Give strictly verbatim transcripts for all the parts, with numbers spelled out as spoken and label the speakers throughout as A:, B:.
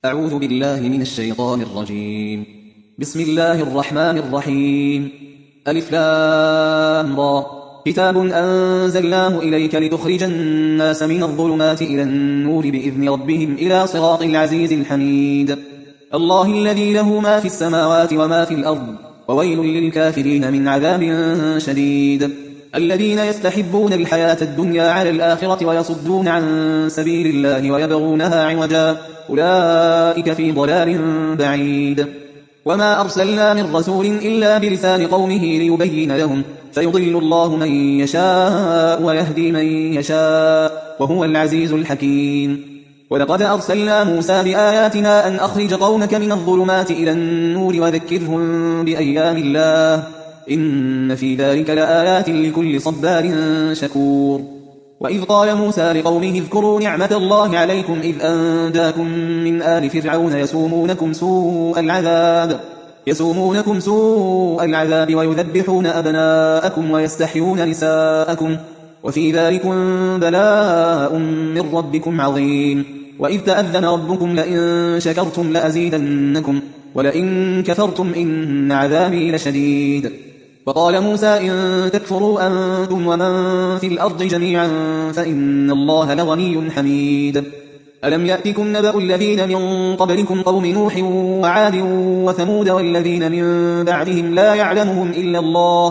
A: أعوذ بالله من الشيطان الرجيم. بسم الله الرحمن الرحيم. ألف لام را. كتاب أنزلناه إليك لتخرج الناس من الظلمات إلى النور بإذن ربهم إلى صراط العزيز الحميد. الله الذي له ما في السماوات وما في الأرض، وويل للكافرين من عذاب شديد. الذين يستحبون الحياة الدنيا على الآخرة ويصدون عن سبيل الله ويبغونها عوجا، أولئك في ضلال بعيد. وما أرسلنا من رسول إلا بلسان قومه ليبين لهم، فيضل الله من يشاء ويهدي من يشاء، وهو العزيز الحكيم. ولقد أرسلنا موسى بآياتنا أن أخرج قومك من الظلمات إلى النور وذكرهم بأيام الله، إن في ذلك لآيات لكل صبار شكور. وإذ قال موسى لقومه اذكروا نعمة الله عليكم إذ أنجاكم من آل فرعون يسومونكم سوء العذاب يسومونكم سوء العذاب ويذبحون أبناءكم ويستحيون نساءكم، وفي ذلكم بلاء من ربكم عظيم. وإذ تأذن ربكم لئن شكرتم لأزيدنكم ولئن كفرتم إن عذابي لشديد. وقال موسى إن تكفروا أنتم ومن في الأرض جميعا فإن الله لغني حميد. ألم يأتكم نبأ الذين من قبلكم قوم نوح وعاد وثمود والذين من بعدهم لا يعلمهم إلا الله،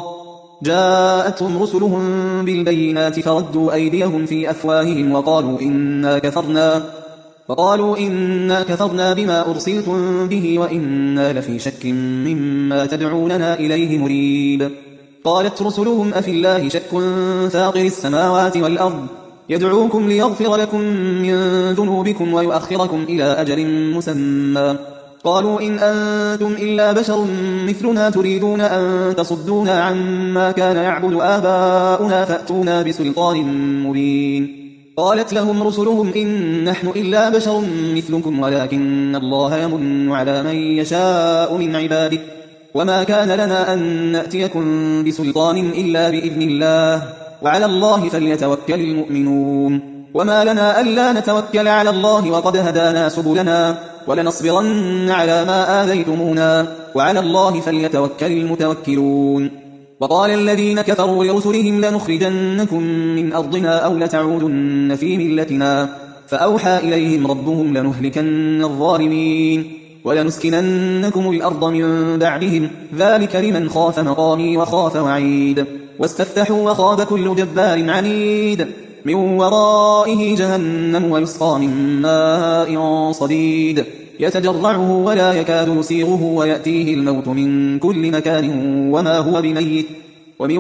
A: جاءتهم رسلهم بالبينات فردوا أيديهم في أفواههم وقالوا إنا كفرنا وقالوا إنا كفرنا بما أرسلتم به وإنا لفي شك مما تدعوننا إليه مريب. قالت رسلهم أفي الله شك فاطر السماوات والأرض يدعوكم ليغفر لكم من ذنوبكم ويؤخركم إلى أجل مسمى، قالوا إن أنتم إلا بشر مثلنا تريدون أن تصدونا عما كان يعبد آباؤنا فأتونا بسلطان مبين. قالت لهم رسلهم إن نحن إلا بشر مثلكم ولكن الله يمن على من يشاء من عباده، وما كان لنا أن نأتيكم بسلطان إلا بإذن الله، وعلى الله فليتوكل المؤمنون. وما لنا ألا نتوكل على الله وقد هدانا سبلنا ولنصبرن على ما آذيتمونا وعلى الله فليتوكل المتوكلون. وقال الذين كفروا لرسلهم لنخرجنكم من أرضنا أو لتعودن في ملتنا، فأوحى إليهم ربهم لنهلكن الظالمين ولنسكننكم الأرض من بعدهم، ذلك لمن خاف مقامي وخاف وعيد. واستفتحوا وخاب كل جبار عنيد، من ورائه جهنم ويسقى من ماء صديد يتجرعه ولا يكاد يسيغه ويأتيه الموت من كل مكان وما هو بميت ومن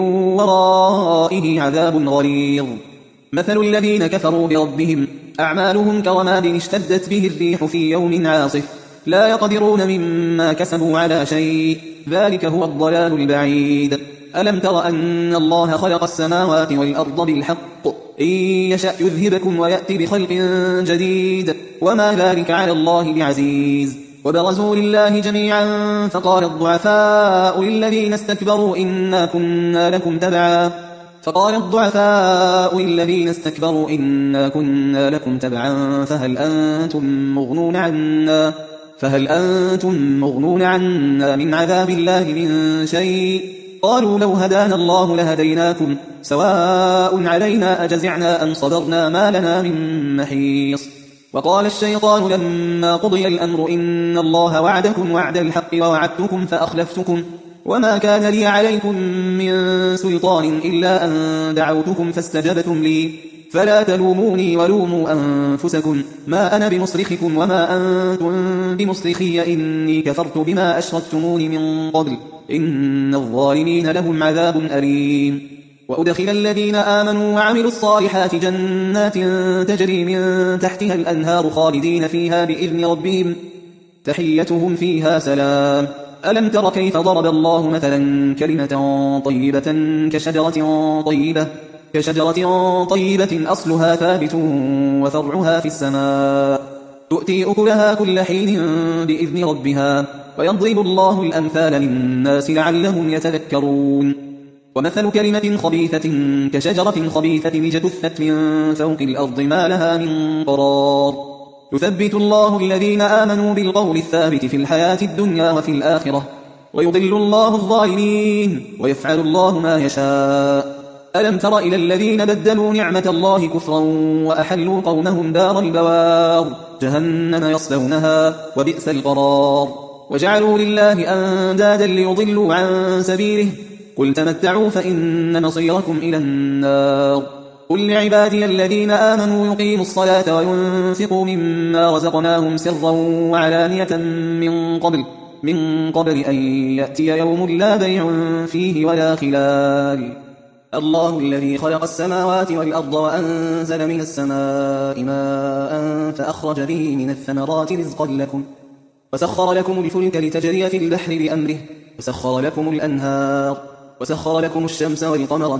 A: ورائه عذاب غليظ. مثل الذين كفروا بربهم أعمالهم كرماد اشتدت به الريح في يوم عاصف لا يقدرون مما كسبوا على شيء، ذلك هو الضلال البعيد. ألم تر أن الله خلق السماوات والأرض بالحق إن يشأ يذهبكم ويأتي بخلق جديد وما ذلك على الله بعزيز. وبرزوا لله جميعا فقال الضعفاء للذين استكبروا إنا كنا لكم تبعا فقال الضعفاء للذين استكبروا إنا كنا لكم تبعا فهل أنتم مغنون عنا فهل أنتم مغنون عنا من عذاب الله من شيء؟ قالوا لو هدانا الله لهديناكم سواء علينا أجزعنا أم صبرنا ما لنا من محيص. وقال الشيطان لما قضي الأمر إن الله وعدكم وعد الحق ووعدتكم فأخلفتكم وما كان لي عليكم من سلطان إلا أن دعوتكم فاستجبتم لي فلا تلوموني ولوموا أنفسكم ما أنا بمصرخكم وما أنتم بمصرخي إني كفرت بما أشركتمون من قبل إن الظالمين لهم عذاب أليم. وأدخل الذين آمنوا وعملوا الصالحات جنات تجري من تحتها الأنهار خالدين فيها بإذن ربهم تحيتهم فيها سلام. ألم تر كيف ضرب الله مثلا كلمة طيبة كشجرة طيبة كشجرة طيبة أصلها ثابت وفرعها في السماء تؤتي أكلها كل حين بإذن ربها ويضرب الله الأمثال للناس لعلهم يتذكرون. ومثل كلمة خبيثة كشجرة خبيثة اجتثت من فوق الأرض ما لها من قرار يثبت الله الذين آمنوا بالقول الثابت في الحياة الدنيا وفي الآخرة ويضل الله الظالمين ويفعل الله ما يشاء. ألم تر إلى الذين بدلوا نعمة الله كفرا وأحلوا قومهم دار البوار جهنم يصلونها وبئس القرار وجعلوا لله أندادا ليضلوا عن سبيله قل تمتعوا فإن مصيركم إلى النار. قل لعبادي الذين آمنوا يقيموا الصلاة وينفقوا مما رزقناهم سرا وعلانية من قبل من قبل أن يأتي يوم لا بيع فيه ولا خلال. الله الذي خلق السماوات والأرض وأنزل من السماء ماء فأخرج به من الثمرات رزقا لكم وسخر لكم الفلك لتجري في البحر بأمره وسخر لكم الأنهار وسخر لكم الشمس والقمر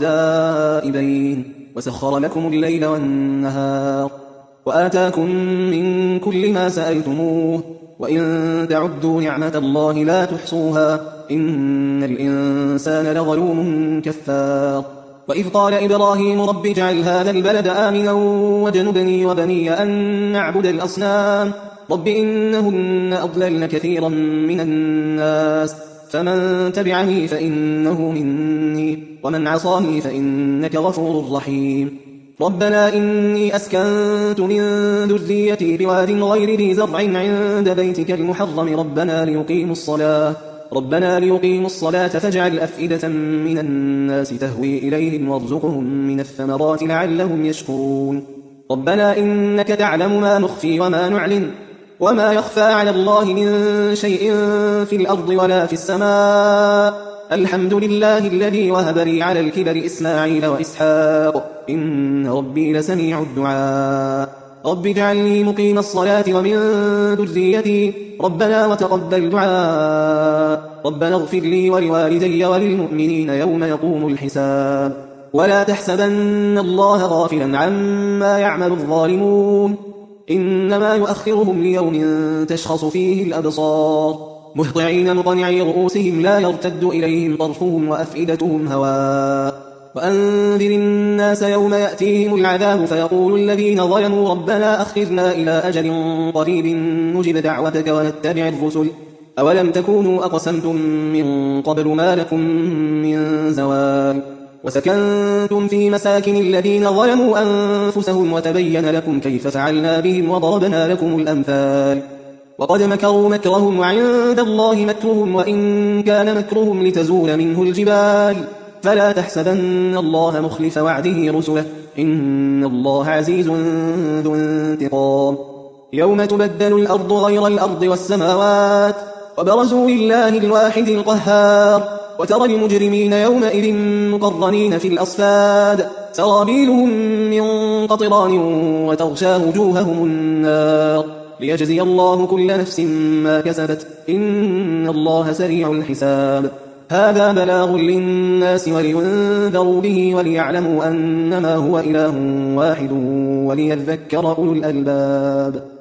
A: دائبين وسخر لكم الليل والنهار وآتاكم من كل ما سألتموه وإن تعدوا نعمة الله لا تحصوها إن الإنسان لظلوم كفار. وإذ قال إبراهيم رب اجعل هذا البلد آمنا واجنبني وبني أن نعبد الأصنام رب إنهن أضللن كثيرا من الناس فمن تبعني فإنه مني ومن عصاني فإنك غفور رحيم. ربنا إني أسكنت من ذريتي بواد غير ذي زرع عند بيتك المحرم ربنا ليقيموا الصلاة ربنا ليقيموا الصلاة فاجعل أفئدة من الناس تهوي إليهم وارزقهم من الثمرات لعلهم يشكرون. ربنا إنك تعلم ما نخفي وما نعلن وما يخفى على الله من شيء في الأرض ولا في السماء الحمد لله الذي وهب لي على الكبر إسماعيل وإسحاق إن ربي لسميع الدعاء. رب اجعلني مقيم الصلاة ومن ذريتي ربنا وتقبل دعاء ربنا اغفر لي ولوالدي وللمؤمنين يوم يقوم الحساب. ولا تحسبن الله غافلا عما يعمل الظالمون إنما يؤخرهم ليوم تشخص فيه الأبصار مهطعين مقنعي رؤوسهم لا يرتد إليهم طرفهم وأفئدتهم هواء. وأنذر الناس يوم يأتيهم العذاب فيقول الذين ظلموا ربنا أخرنا إلى أجل قريب نجب دعوتك ونتبع الرسل أولم تكونوا أقسمتم من قبل ما لكم من زوال وسكنتم في مساكن الذين ظلموا أنفسهم وتبين لكم كيف فعلنا بهم وضربنا لكم الأمثال. وقد مكروا مكرهم وعند الله مكرهم وإن كان مكرهم لتزول منه الجبال فلا تحسبن الله مخلف وعده رسله إن الله عزيز ذو انتقام. يوم تبدل الأرض غير الأرض والسماوات وبرزوا لله الواحد القهار وترى المجرمين يومئذ مقرنين في الأصفاد سرابيلهم من قطران وتغشى وجوههم النار ليجزي الله كل نفس ما كسبت إن الله سريع الحساب. هذا بلاغ للناس ولينذروا به وليعلموا أنما هو إله واحد وليذكر أولو الألباب.